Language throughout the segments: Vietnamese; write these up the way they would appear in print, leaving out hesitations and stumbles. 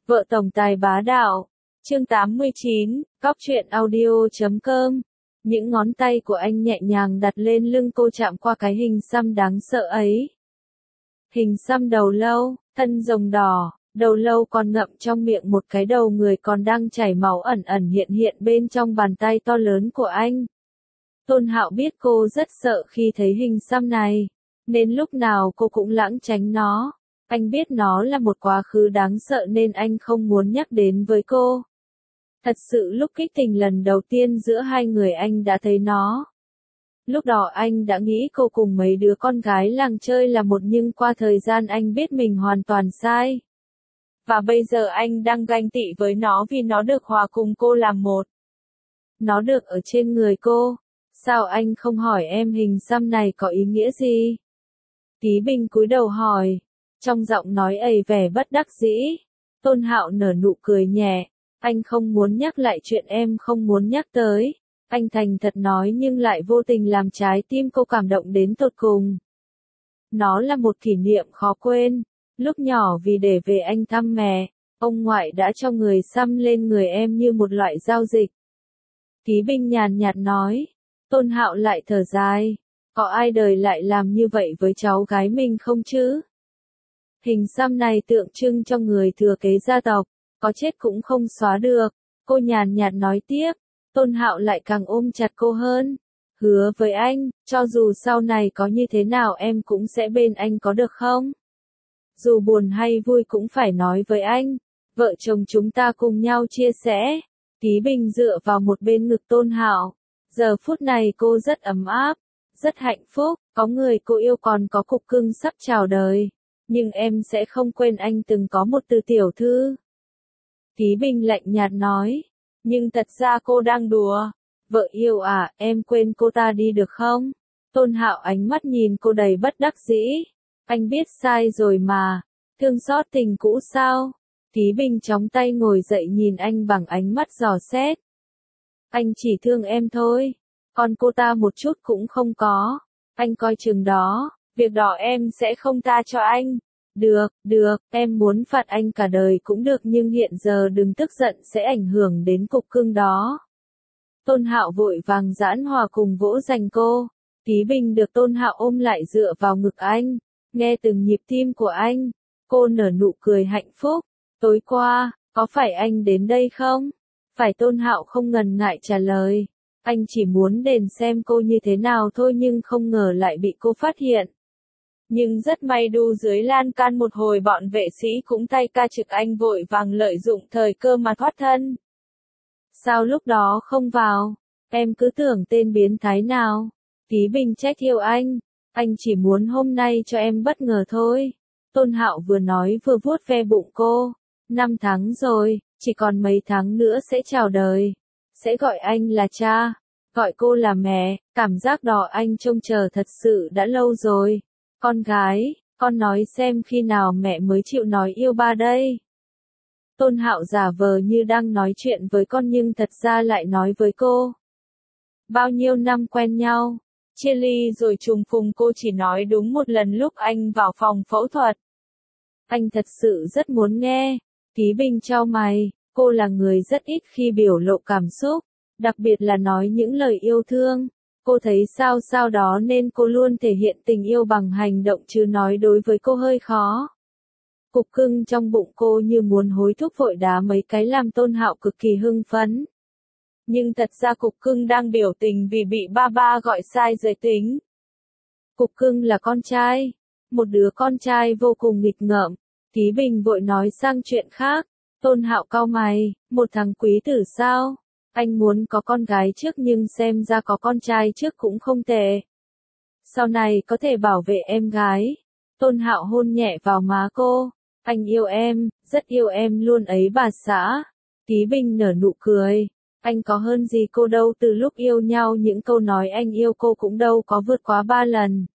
Vợ tổng tài bá đạo. Chương 89, Cóc truyện audio.com. Những ngón tay của anh nhẹ nhàng đặt lên lưng cô, chạm qua cái hình xăm đáng sợ ấy. Hình xăm đầu lâu, thân rồng đỏ, đầu lâu còn ngậm trong miệng một cái đầu người còn đang chảy máu ẩn ẩn hiện hiện bên trong bàn tay to lớn của anh. Tôn Hạo biết cô rất sợ khi thấy hình xăm này, nên lúc nào cô cũng lảng tránh nó. Anh biết nó là một quá khứ đáng sợ nên anh không muốn nhắc đến với cô. Thật sự lúc kích tình lần đầu tiên giữa hai người anh đã thấy nó. Lúc đó anh đã nghĩ cô cùng mấy đứa con gái làng chơi là một, nhưng qua thời gian anh biết mình hoàn toàn sai. Và bây giờ anh đang ganh tị với nó vì nó được hòa cùng cô làm một. Nó được ở trên người cô. Sao anh không hỏi em hình xăm này có ý nghĩa gì? Tí Bình cúi đầu hỏi, trong giọng nói đầy vẻ bất đắc dĩ. Tôn Hạo nở nụ cười nhẹ, anh không muốn nhắc lại chuyện em không muốn nhắc tới. Anh thành thật nói nhưng lại vô tình làm trái tim cô cảm động đến tột cùng. Nó là một kỷ niệm khó quên. Lúc nhỏ vì để về anh thăm mẹ, ông ngoại đã cho người xăm lên người em như một loại giao dịch. Tí Bình nhàn nhạt nói. Tôn Hạo lại thở dài. Có ai đời lại làm như vậy với cháu gái mình không chứ? Hình xăm này tượng trưng cho người thừa kế gia tộc, có chết cũng không xóa được. Cô nhàn nhạt nói tiếp. Tôn Hạo lại càng ôm chặt cô hơn. Hứa với anh, cho dù sau này có như thế nào em cũng sẽ bên anh, có được không? Dù buồn hay vui cũng phải nói với anh. Vợ chồng chúng ta cùng nhau chia sẻ. Tí Bình dựa vào một bên ngực Tôn Hạo. Giờ phút này cô rất ấm áp, rất hạnh phúc, có người cô yêu còn có cục cưng sắp chào đời. Nhưng em sẽ không quên anh từng có một Từ tiểu thư. Tí Bình lạnh nhạt nói. Nhưng thật ra cô đang đùa. Vợ yêu à, em quên cô ta đi được không? Tôn Hạo ánh mắt nhìn cô đầy bất đắc dĩ. Anh biết sai rồi mà. Thương xót tình cũ sao? Tí Bình chóng tay ngồi dậy nhìn anh bằng ánh mắt dò xét. Anh chỉ thương em thôi. Còn cô ta một chút cũng không có. Anh coi chừng đó. Việc đó em sẽ không tha cho anh. Được, em muốn phạt anh cả đời cũng được, nhưng hiện giờ đừng tức giận, sẽ ảnh hưởng đến cục cưng đó. Tôn Hạo vội vàng giãn hòa cùng vỗ giành cô. Tí Bình được Tôn Hạo ôm lại dựa vào ngực anh. Nghe từng nhịp tim của anh. Cô nở nụ cười hạnh phúc. Tối qua, có phải anh đến đây không? Phải. Tôn Hạo không ngần ngại trả lời. Anh chỉ muốn đến xem cô như thế nào thôi, nhưng không ngờ lại bị cô phát hiện. Nhưng rất may đu dưới lan can một hồi bọn vệ sĩ cũng tay ca trực, anh vội vàng lợi dụng thời cơ mà thoát thân. Sao lúc đó không vào? Em cứ tưởng tên biến thái nào. Tí Bình trách yêu anh chỉ muốn hôm nay cho em bất ngờ thôi. Tôn Hạo vừa nói vừa vuốt ve bụng cô. 5 tháng rồi, chỉ còn mấy tháng nữa sẽ chào đời. Sẽ gọi anh là cha, gọi cô là mẹ, cảm giác đó anh trông chờ thật sự đã lâu rồi. Con gái, con nói xem khi nào mẹ mới chịu nói yêu ba đây. Tôn Hạo giả vờ như đang nói chuyện với con nhưng thật ra lại nói với cô. Bao nhiêu năm quen nhau, chia ly rồi trùng phùng, cô chỉ nói đúng một lần lúc anh vào phòng phẫu thuật. Anh thật sự rất muốn nghe. Tí Bình chau mày, cô là người rất ít khi biểu lộ cảm xúc, đặc biệt là nói những lời yêu thương. Cô thấy sao đó nên cô luôn thể hiện tình yêu bằng hành động chứ nói đối với cô hơi khó. Cục cưng trong bụng cô như muốn hối thúc vội đá mấy cái làm Tôn Hạo cực kỳ hưng phấn. Nhưng thật ra cục cưng đang biểu tình vì bị ba gọi sai giới tính. Cục cưng là con trai, một đứa con trai vô cùng nghịch ngợm. Tí Bình vội nói sang chuyện khác. Tôn Hạo cau mày, một thằng quý tử sao? Anh muốn có con gái trước nhưng xem ra có con trai trước cũng không tệ. Sau này có thể bảo vệ em gái. Tôn Hạo hôn nhẹ vào má cô. Anh yêu em, rất yêu em luôn ấy bà xã. Tí Bình nở nụ cười. Anh có hơn gì cô đâu, từ lúc yêu nhau những câu nói anh yêu cô cũng đâu có vượt quá 3 lần.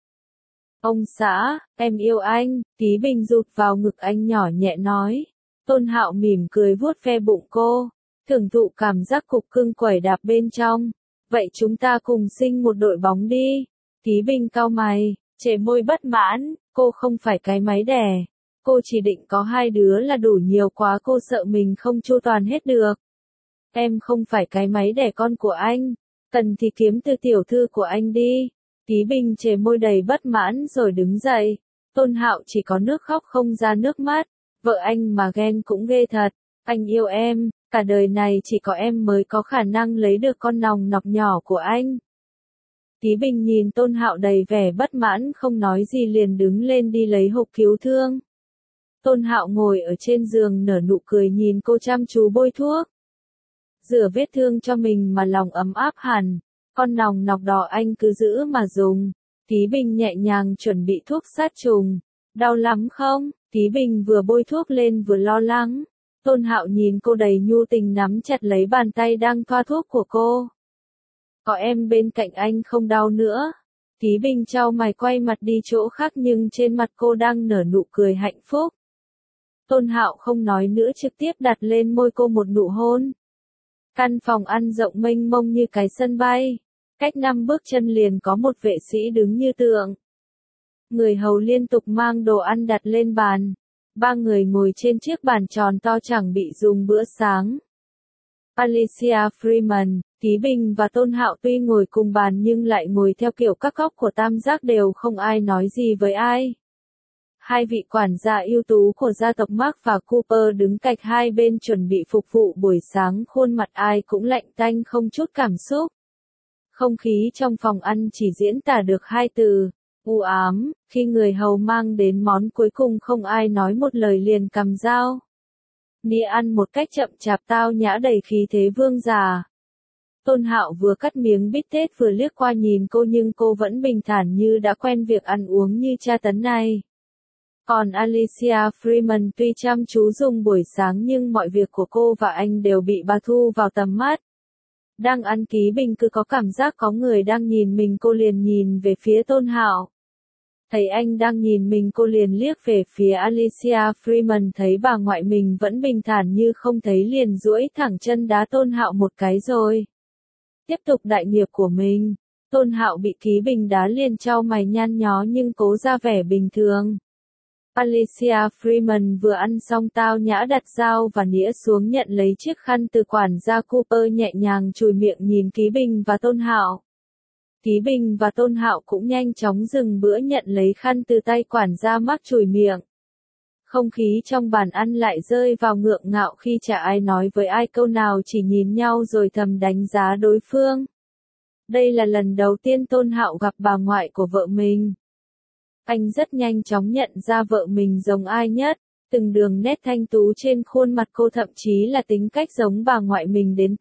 Ông xã, em yêu anh. Tí Bình rụt vào ngực anh nhỏ nhẹ nói. Tôn Hạo mỉm cười vuốt ve bụng cô, thưởng thụ cảm giác cục cưng quẩy đạp bên trong. Vậy chúng ta cùng sinh một đội bóng đi. Tí Bình cau mày, chề môi bất mãn, cô không phải cái máy đẻ. Cô chỉ định có 2 đứa là đủ nhiều quá, cô sợ mình không chu toàn hết được. Em không phải cái máy đẻ con của anh, cần thì kiếm từ tiểu thư của anh đi. Ký Bình chề môi đầy bất mãn rồi đứng dậy. Tôn Hạo chỉ có nước khóc không ra nước mắt. Vợ anh mà ghen cũng ghê thật. Anh yêu em, cả đời này chỉ có em mới có khả năng lấy được con nòng nọc nhỏ của anh. Ký Bình nhìn Tôn Hạo đầy vẻ bất mãn không nói gì liền đứng lên đi lấy hộp cứu thương. Tôn Hạo ngồi ở trên giường nở nụ cười nhìn cô chăm chú bôi thuốc. Rửa vết thương cho mình mà lòng ấm áp hẳn. Con nòng nọc đỏ anh cứ giữ mà dùng. Ký Bình nhẹ nhàng chuẩn bị thuốc sát trùng. Đau lắm không? Ký Bình vừa bôi thuốc lên vừa lo lắng. Tôn Hạo nhìn cô đầy nhu tình nắm chặt lấy bàn tay đang thoa thuốc của cô. Có em bên cạnh anh không đau nữa. Ký Bình chau mày quay mặt đi chỗ khác nhưng trên mặt cô đang nở nụ cười hạnh phúc. Tôn Hạo không nói nữa trực tiếp đặt lên môi cô một nụ hôn. Căn phòng ăn rộng mênh mông như cái sân bay. Cách 5 bước chân liền có một vệ sĩ đứng như tượng. Người hầu liên tục mang đồ ăn đặt lên bàn. 3 người ngồi trên chiếc bàn tròn to chẳng bị dùng bữa sáng. Alicia Freeman, Ký Bình và Tôn Hạo tuy ngồi cùng bàn nhưng lại ngồi theo kiểu các góc của tam giác đều không ai nói gì với ai. 2 vị quản gia ưu tú của gia tộc Mark và Cooper đứng cạnh hai bên chuẩn bị phục vụ buổi sáng, khuôn mặt ai cũng lạnh tanh không chút cảm xúc. Không khí trong phòng ăn chỉ diễn tả được 2 từ, u ám. Khi người hầu mang đến món cuối cùng không ai nói một lời liền cầm dao. Nĩa ăn một cách chậm chạp tao nhã đầy khí thế vương giả. Tôn Hạo vừa cắt miếng bít tết vừa liếc qua nhìn cô nhưng cô vẫn bình thản như đã quen việc ăn uống như tra tấn này. Còn Alicia Freeman tuy chăm chú dùng buổi sáng nhưng mọi việc của cô và anh đều bị bà thu vào tầm mắt. Đang ăn Ký Bình cứ có cảm giác có người đang nhìn mình, cô liền nhìn về phía Tôn Hạo. Thấy anh đang nhìn mình cô liền liếc về phía Alicia Freeman, thấy bà ngoại mình vẫn bình thản như không thấy liền duỗi thẳng chân đá Tôn Hạo một cái rồi. Tiếp tục đại nghiệp của mình. Tôn Hạo bị Ký Bình đá liền chau mày nhăn nhó nhưng cố ra vẻ bình thường. Alicia Freeman vừa ăn xong tao nhã đặt dao và nĩa xuống nhận lấy chiếc khăn từ quản gia Cooper, nhẹ nhàng chùi miệng nhìn Ký Bình và Tôn Hạo. Ký Bình và Tôn Hạo cũng nhanh chóng dừng bữa nhận lấy khăn từ tay quản gia Mark chùi miệng. Không khí trong bàn ăn lại rơi vào ngượng ngạo khi chả ai nói với ai câu nào, chỉ nhìn nhau rồi thầm đánh giá đối phương. Đây là lần đầu tiên Tôn Hạo gặp bà ngoại của vợ mình. Anh rất nhanh chóng nhận ra vợ mình giống ai nhất, từng đường nét thanh tú trên khuôn mặt cô thậm chí là tính cách giống bà ngoại mình đến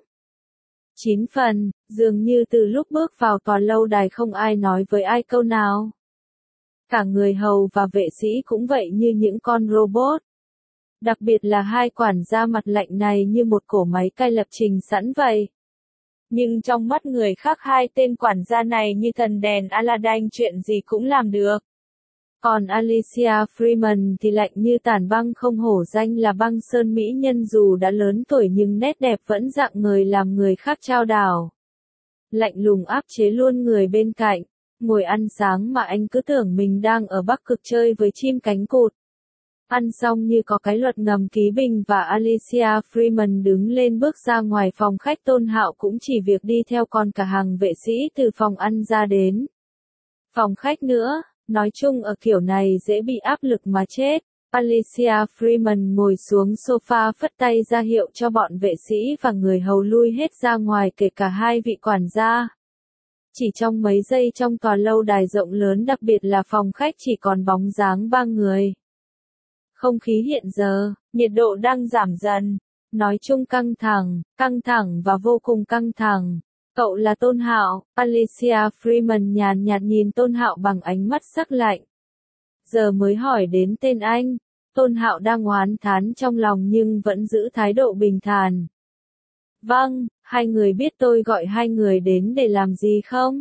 8-9 phần, dường như từ lúc bước vào tòa lâu đài không ai nói với ai câu nào. Cả người hầu và vệ sĩ cũng vậy như những con robot. Đặc biệt là 2 quản gia mặt lạnh này như một cỗ máy cai lập trình sẵn vậy. Nhưng trong mắt người khác 2 tên quản gia này như thần đèn Aladdin, chuyện gì cũng làm được. Còn Alicia Freeman thì lạnh như tảng băng, không hổ danh là băng sơn mỹ nhân, dù đã lớn tuổi nhưng nét đẹp vẫn rạng ngời làm người khác chao đảo. Lạnh lùng áp chế luôn người bên cạnh. Ngồi ăn sáng mà anh cứ tưởng mình đang ở Bắc Cực chơi với chim cánh cụt. Ăn xong như có cái luật ngầm, Ký Bình và Alicia Freeman đứng lên bước ra ngoài phòng khách. Tôn Hạo cũng chỉ việc đi theo, còn cả hàng vệ sĩ từ phòng ăn ra đến phòng khách nữa. Nói chung ở kiểu này dễ bị áp lực mà chết. Alicia Freeman ngồi xuống sofa phất tay ra hiệu cho bọn vệ sĩ và người hầu lui hết ra ngoài, kể cả 2 vị quản gia. Chỉ trong mấy giây trong tòa lâu đài rộng lớn, đặc biệt là phòng khách, chỉ còn bóng dáng 3 người. Không khí hiện giờ, nhiệt độ đang giảm dần. Nói chung căng thẳng và vô cùng căng thẳng. Cậu là Tôn Hạo. Alicia Freeman nhàn nhạt nhìn Tôn Hạo bằng ánh mắt sắc lạnh. Giờ mới hỏi đến tên anh. Tôn Hạo đang oán thán trong lòng nhưng vẫn giữ thái độ bình thản. Vâng, 2 người biết tôi gọi 2 người đến để làm gì không?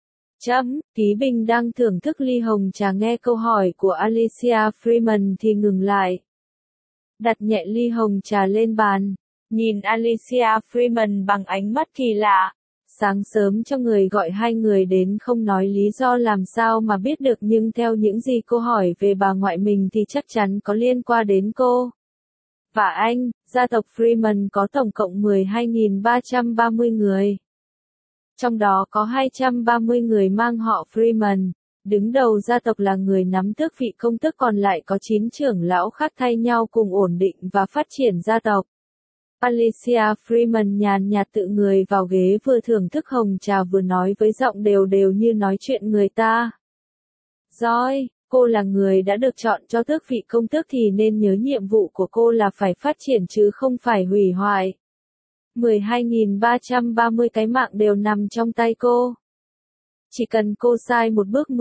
Ký Bình đang thưởng thức ly hồng trà, nghe câu hỏi của Alicia Freeman thì ngừng lại. Đặt nhẹ ly hồng trà lên bàn, nhìn Alicia Freeman bằng ánh mắt kỳ lạ. Sáng sớm cho người gọi hai người đến không nói lý do làm sao mà biết được, nhưng theo những gì cô hỏi về bà ngoại mình thì chắc chắn có liên quan đến cô. Và anh, gia tộc Freeman có tổng cộng 12.330 người. Trong đó có 230 người mang họ Freeman. Đứng đầu gia tộc là người nắm tước vị công tước, còn lại có 9 trưởng lão khác thay nhau cùng ổn định và phát triển gia tộc. Alicia Freeman nhàn nhạt tự người vào ghế, vừa thưởng thức hồng trà vừa nói với giọng đều đều như nói chuyện người ta. Joy, cô là người đã được chọn cho tước vị công tước thì nên nhớ nhiệm vụ của cô là phải phát triển chứ không phải hủy hoại. 12.330 cái mạng đều nằm trong tay cô. Chỉ cần cô sai một bước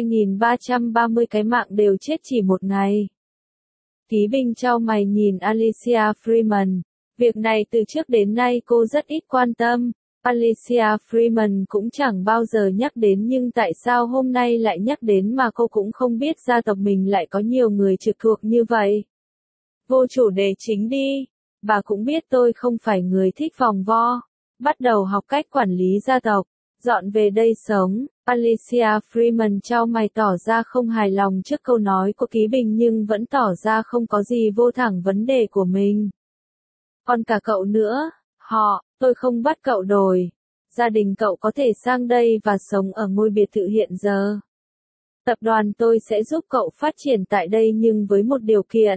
12.330 cái mạng đều chết chỉ một ngày. Ký Bình chau mày nhìn Alicia Freeman. Việc này từ trước đến nay cô rất ít quan tâm. Alicia Freeman cũng chẳng bao giờ nhắc đến, nhưng tại sao hôm nay lại nhắc đến mà cô cũng không biết gia tộc mình lại có nhiều người trực thuộc như vậy. Vô chủ đề chính đi. Bà cũng biết tôi không phải người thích vòng vo. Bắt đầu học cách quản lý gia tộc. Dọn về đây sống. Alicia Freeman chau mày tỏ ra không hài lòng trước câu nói của Ký Bình, nhưng vẫn tỏ ra không có gì vô thẳng vấn đề của mình. Còn cả cậu nữa, tôi không bắt cậu đổi. Gia đình cậu có thể sang đây và sống ở ngôi biệt thự hiện giờ. Tập đoàn tôi sẽ giúp cậu phát triển tại đây nhưng với một điều kiện.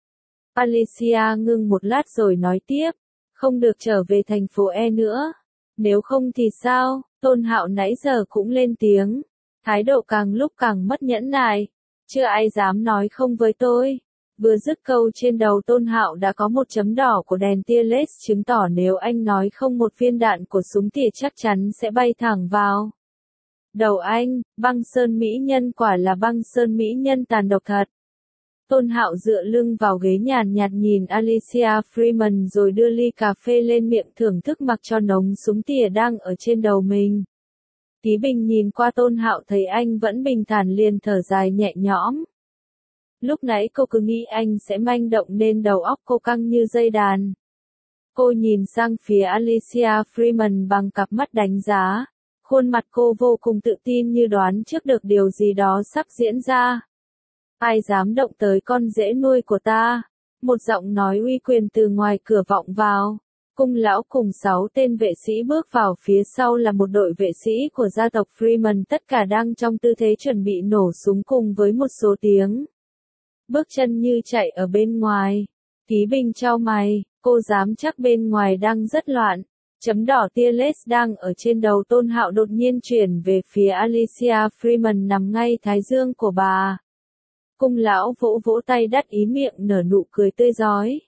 Alicia ngưng một lát rồi nói tiếp, không được trở về thành phố E nữa. Nếu không thì sao? Tôn Hạo nãy giờ cũng lên tiếng, thái độ càng lúc càng mất nhẫn nại. Chưa ai dám nói không với tôi. Vừa dứt câu trên đầu Tôn Hạo đã có một chấm đỏ của đèn tia led, chứng tỏ nếu anh nói không một viên đạn của súng tỉa chắc chắn sẽ bay thẳng vào đầu anh. Băng sơn mỹ nhân quả là băng sơn mỹ nhân tàn độc thật. Tôn Hạo dựa lưng vào ghế nhàn nhạt nhìn Alicia Freeman rồi đưa ly cà phê lên miệng thưởng thức mặc cho nống súng tỉa đang ở trên đầu mình. Ký Bình nhìn qua Tôn Hạo thấy anh vẫn bình thản liền thở dài nhẹ nhõm. Lúc nãy cô cứ nghĩ anh sẽ manh động nên đầu óc cô căng như dây đàn. Cô nhìn sang phía Alicia Freeman bằng cặp mắt đánh giá. Khuôn mặt cô vô cùng tự tin như đoán trước được điều gì đó sắp diễn ra. Ai dám động tới con dễ nuôi của ta? Một giọng nói uy quyền từ ngoài cửa vọng vào. Cung lão cùng 6 tên vệ sĩ bước vào, phía sau là một đội vệ sĩ của gia tộc Freeman, tất cả đang trong tư thế chuẩn bị nổ súng cùng với một số tiếng bước chân như chạy ở bên ngoài. Ký Bình chau mày, cô dám chắc bên ngoài đang rất loạn. Chấm đỏ tia led đang ở trên đầu Tôn Hạo đột nhiên chuyển về phía Alicia Freeman nằm ngay thái dương của bà. Cung lão vỗ vỗ tay đắc ý, miệng nở nụ cười tươi rói.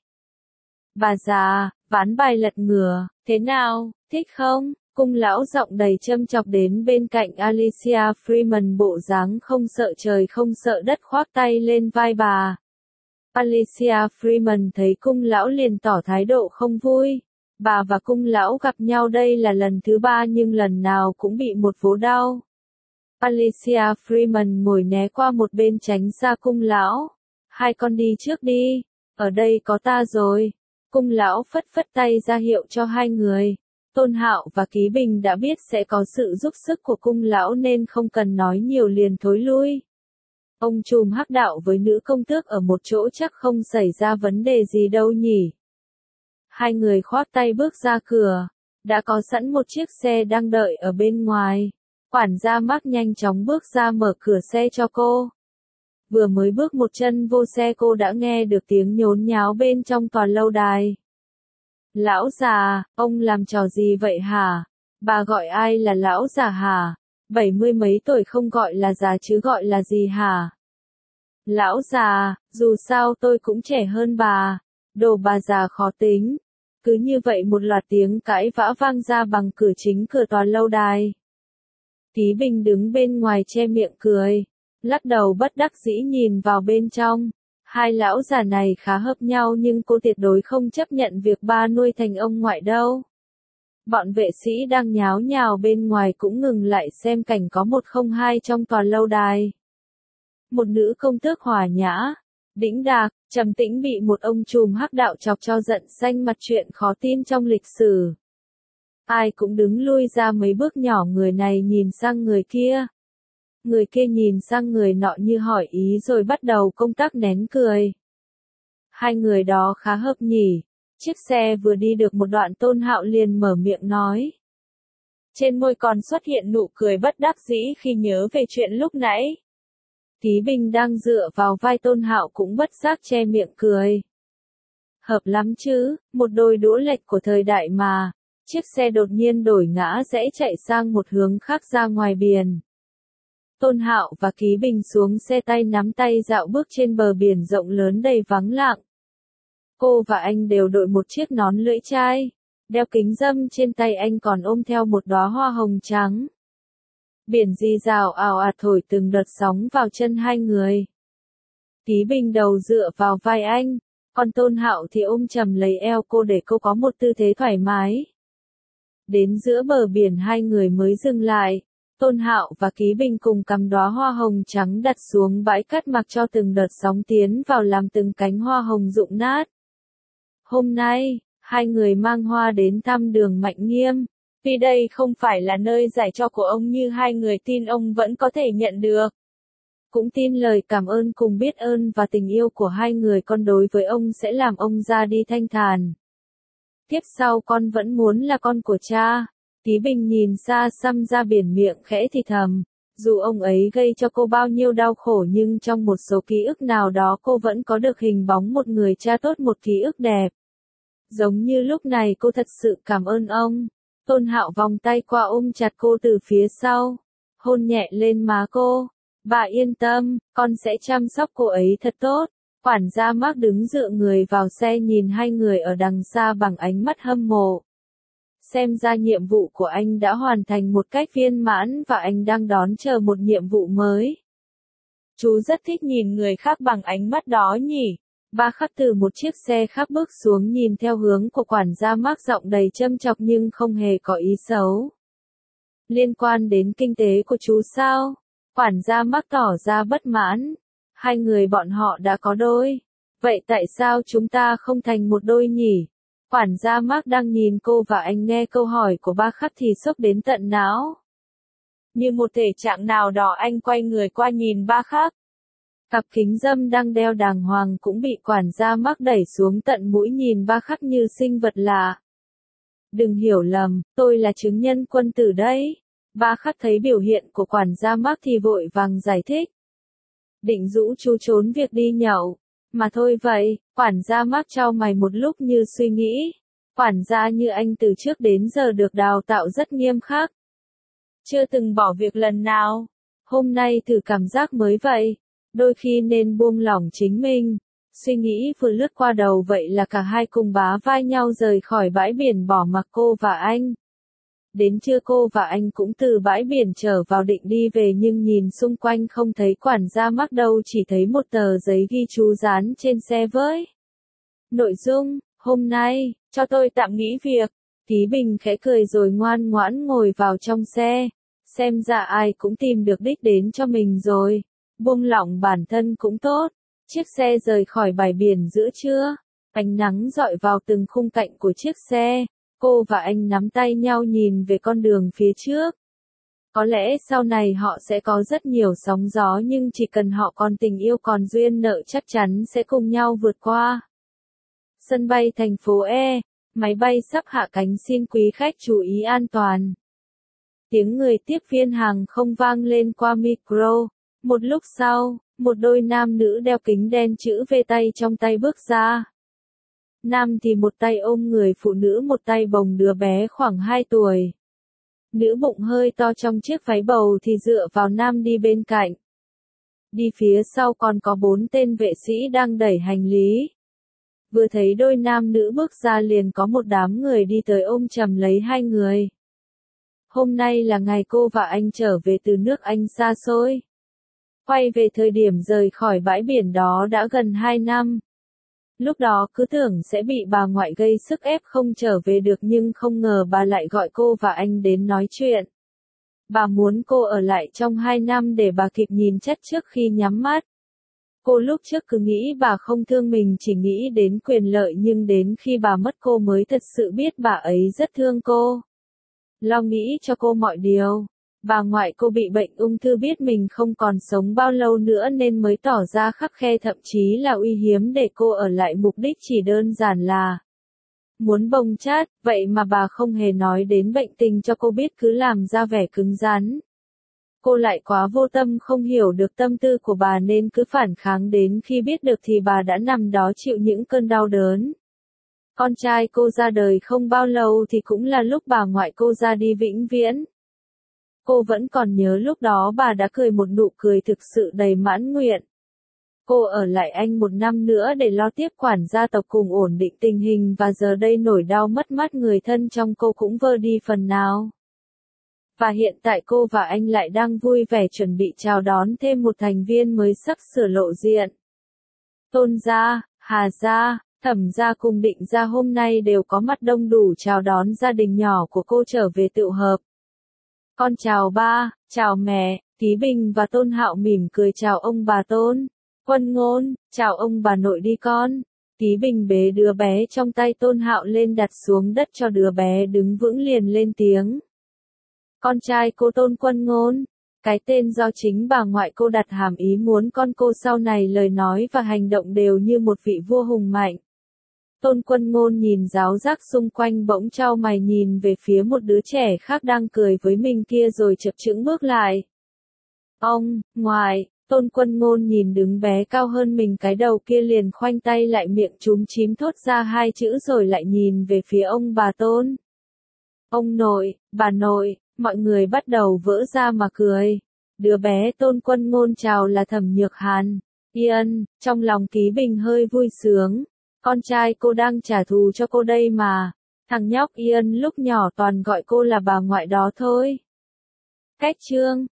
Bà già, ván bài lật ngửa, thế nào, thích không? Cung lão giọng đầy châm chọc đến bên cạnh Alicia Freeman, bộ dáng không sợ trời không sợ đất, khoác tay lên vai bà. Alicia Freeman thấy cung lão liền tỏ thái độ không vui. Bà và cung lão gặp nhau đây là lần thứ 3 nhưng lần nào cũng bị một vố đau. Alicia Freeman ngồi né qua một bên tránh xa cung lão. Hai con đi trước đi, ở đây có ta rồi. Cung lão phất phất tay ra hiệu cho hai người. Tôn Hạo và Ký Bình đã biết sẽ có sự giúp sức của cung lão nên không cần nói nhiều liền thối lui. Ông trùm hắc đạo với nữ công tước ở một chỗ chắc không xảy ra vấn đề gì đâu nhỉ. Hai người khoác tay bước ra cửa. Đã có sẵn một chiếc xe đang đợi ở bên ngoài. Quản gia Mark nhanh chóng bước ra mở cửa xe cho cô. Vừa mới bước một chân vô xe cô đã nghe được tiếng nhốn nháo bên trong tòa lâu đài. Lão già, ông làm trò gì vậy hả? Bà gọi ai là lão già hả? 70 mấy tuổi không gọi là già chứ gọi là gì hả? Lão già, dù sao tôi cũng trẻ hơn bà. Đồ bà già khó tính. Cứ như vậy một loạt tiếng cãi vã vang ra bằng cửa chính cửa tòa lâu đài. Ký Bình đứng bên ngoài che miệng cười, lắc đầu bất đắc dĩ nhìn vào bên trong. Hai lão già này khá hợp nhau nhưng cô tuyệt đối không chấp nhận việc ba nuôi thành ông ngoại đâu. Bọn vệ sĩ đang nháo nhào bên ngoài cũng ngừng lại xem cảnh có 102 trong tòa lâu đài. Một nữ công tước hòa nhã, đĩnh đạc, trầm tĩnh bị một ông trùm hắc đạo chọc cho giận xanh mặt, chuyện khó tin trong lịch sử. Ai cũng đứng lui ra mấy bước nhỏ, người này nhìn sang người kia. Người kia nhìn sang người nọ như hỏi ý rồi bắt đầu công tác nén cười. Hai người đó khá hợp nhỉ. Chiếc xe vừa đi được một đoạn Tôn Hạo liền mở miệng nói. Trên môi còn xuất hiện nụ cười bất đắc dĩ khi nhớ về chuyện lúc nãy. Tí Bình đang dựa vào vai Tôn Hạo cũng bất giác che miệng cười. Hợp lắm chứ, một đôi đũa lệch của thời đại mà. Chiếc xe đột nhiên đổi ngã rẽ chạy sang một hướng khác ra ngoài biển. Tôn Hạo và Ký Bình xuống xe tay nắm tay dạo bước trên bờ biển rộng lớn đầy vắng lặng. Cô và anh đều đội một chiếc nón lưỡi chai, đeo kính râm, trên tay anh còn ôm theo một đóa hoa hồng trắng. Biển rì rào ào ạt thổi từng đợt sóng vào chân hai người. Ký Bình đầu dựa vào vai anh, còn Tôn Hạo thì ôm chầm lấy eo cô để cô có một tư thế thoải mái. Đến giữa bờ biển hai người mới dừng lại. Tôn Hạo và Ký Bình cùng cầm đóa hoa hồng trắng đặt xuống bãi cát, mặc cho từng đợt sóng tiến vào làm từng cánh hoa hồng rụng nát. Hôm nay, hai người mang hoa đến thăm Đường Mạnh Nghiêm. Vì đây không phải là nơi giải cho của ông như hai người tin ông vẫn có thể nhận được. Cũng tin lời cảm ơn cùng biết ơn và tình yêu của hai người con đối với ông sẽ làm ông ra đi thanh thản. Tiếp sau con vẫn muốn là con của cha. Ký Bình nhìn xa xăm ra biển, miệng khẽ thì thầm. Dù ông ấy gây cho cô bao nhiêu đau khổ nhưng trong một số ký ức nào đó cô vẫn có được hình bóng một người cha tốt, một ký ức đẹp. Giống như lúc này cô thật sự cảm ơn ông. Tôn Hạo vòng tay qua ôm chặt cô từ phía sau. Hôn nhẹ lên má cô. Bà yên tâm, con sẽ chăm sóc cô ấy thật tốt. Quản gia Mark đứng dựa người vào xe nhìn hai người ở đằng xa bằng ánh mắt hâm mộ. Xem ra nhiệm vụ của anh đã hoàn thành một cách viên mãn và anh đang đón chờ một nhiệm vụ mới. Chú rất thích nhìn người khác bằng ánh mắt đó nhỉ. Ba Khắc từ một chiếc xe khác bước xuống, nhìn theo hướng của quản gia Mark, giọng đầy châm chọc nhưng không hề có ý xấu. Liên quan đến kinh tế của chú sao? Quản gia Mark tỏ ra bất mãn. Hai người bọn họ đã có đôi. Vậy tại sao chúng ta không thành một đôi nhỉ? Quản gia Mark đang nhìn cô và anh nghe câu hỏi của Ba Khắc thì sốc đến tận não. Như một thể trạng nào đó anh quay người qua nhìn Ba Khắc. Cặp kính râm đang đeo đàng hoàng cũng bị quản gia Mark đẩy xuống tận mũi, nhìn Ba Khắc như sinh vật lạ. Đừng hiểu lầm, tôi là chứng nhân quân tử đấy. Ba Khắc thấy biểu hiện của quản gia Mark thì vội vàng giải thích. Định rũ chú trốn việc đi nhậu. Mà thôi vậy, quản gia Mark chau mày một lúc như suy nghĩ. Quản gia như anh từ trước đến giờ được đào tạo rất nghiêm khắc. Chưa từng bỏ việc lần nào. Hôm nay thử cảm giác mới vậy. Đôi khi nên buông lỏng chính mình. Suy nghĩ vừa lướt qua đầu vậy là cả hai cùng bá vai nhau rời khỏi bãi biển, bỏ mặc cô và anh. Đến trưa cô và anh cũng từ bãi biển trở vào định đi về nhưng nhìn xung quanh không thấy quản gia Mark đâu, chỉ thấy một tờ giấy ghi chú dán trên xe với nội dung, hôm nay, cho tôi tạm nghỉ việc. Ký Bình khẽ cười rồi ngoan ngoãn ngồi vào trong xe. Xem ra ai cũng tìm được đích đến cho mình rồi. Buông lỏng bản thân cũng tốt. Chiếc xe rời khỏi bãi biển giữa trưa. Ánh nắng rọi vào từng khung cạnh của chiếc xe. Cô và anh nắm tay nhau nhìn về con đường phía trước. Có lẽ sau này họ sẽ có rất nhiều sóng gió nhưng chỉ cần họ còn tình yêu, còn duyên nợ, chắc chắn sẽ cùng nhau vượt qua. Sân bay thành phố E, máy bay sắp hạ cánh, xin quý khách chú ý an toàn. Tiếng người tiếp viên hàng không vang lên qua micro. Một lúc sau, một đôi nam nữ đeo kính đen chữ V tay trong tay bước ra. Nam thì một tay ôm người phụ nữ, một tay bồng đứa bé khoảng 2 tuổi. Nữ bụng hơi to trong chiếc váy bầu thì dựa vào nam đi bên cạnh. Đi phía sau còn có 4 tên vệ sĩ đang đẩy hành lý. Vừa thấy đôi nam nữ bước ra liền có một đám người đi tới ôm chầm lấy hai người. Hôm nay là ngày cô và anh trở về từ nước Anh xa xôi. Quay về thời điểm rời khỏi bãi biển đó đã gần 2 năm. Lúc đó cứ tưởng sẽ bị bà ngoại gây sức ép không trở về được nhưng không ngờ bà lại gọi cô và anh đến nói chuyện. Bà muốn cô ở lại trong 2 năm để bà kịp nhìn chất trước khi nhắm mắt. Cô lúc trước cứ nghĩ bà không thương mình, chỉ nghĩ đến quyền lợi, nhưng đến khi bà mất cô mới thật sự biết bà ấy rất thương cô. lo nghĩ cho cô mọi điều. Bà ngoại cô bị bệnh ung thư, biết mình không còn sống bao lâu nữa nên mới tỏ ra khắt khe, thậm chí là uy hiếm để cô ở lại, mục đích chỉ đơn giản là muốn bồng chát, vậy mà bà không hề nói đến bệnh tình cho cô biết, cứ làm ra vẻ cứng rắn. Cô lại quá vô tâm, không hiểu được tâm tư của bà nên cứ phản kháng, đến khi biết được thì bà đã nằm đó chịu những cơn đau đớn. Con trai cô ra đời không bao lâu thì cũng là lúc bà ngoại cô ra đi vĩnh viễn. Cô vẫn còn nhớ lúc đó bà đã cười một nụ cười thực sự đầy mãn nguyện. Cô ở lại Anh 1 năm nữa để lo tiếp quản gia tộc cùng ổn định tình hình, và giờ đây nỗi đau mất mát người thân trong cô cũng vơi đi phần nào. Và hiện tại cô và anh lại đang vui vẻ chuẩn bị chào đón thêm một thành viên mới sắp sửa lộ diện. Tôn gia, Hà gia, Thẩm gia cùng Định gia hôm nay đều có mặt đông đủ chào đón gia đình nhỏ của cô trở về tụ họp. Con chào ba, chào mẹ. Ký Bình và Tôn Hạo mỉm cười chào ông bà Tôn. Quân Ngôn, chào ông bà nội đi con. Ký Bình bế đứa bé trong tay Tôn Hạo lên đặt xuống đất cho đứa bé đứng vững, liền lên tiếng. Con trai cô Tôn Quân Ngôn. Cái tên do chính bà ngoại cô đặt hàm ý muốn con cô sau này lời nói và hành động đều như một vị vua hùng mạnh. Tôn Quân Ngôn nhìn giáo giác xung quanh, bỗng chau mày nhìn về phía một đứa trẻ khác đang cười với mình kia rồi chập chững bước lại. Ông, ngoại. Tôn Quân Ngôn nhìn đứa bé cao hơn mình cái đầu kia, liền khoanh tay lại, miệng chúm chím thốt ra 2 chữ rồi lại nhìn về phía ông bà Tôn. Ông nội, bà nội. Mọi người bắt đầu vỡ ra mà cười. Đứa bé Tôn Quân Ngôn chào là Thẩm Nhược Hàn. Yên, trong lòng Ký Bình hơi vui sướng. Con trai cô đang trả thù cho cô đây mà. Thằng nhóc Yên lúc nhỏ toàn gọi cô là bà ngoại đó thôi. Cách chương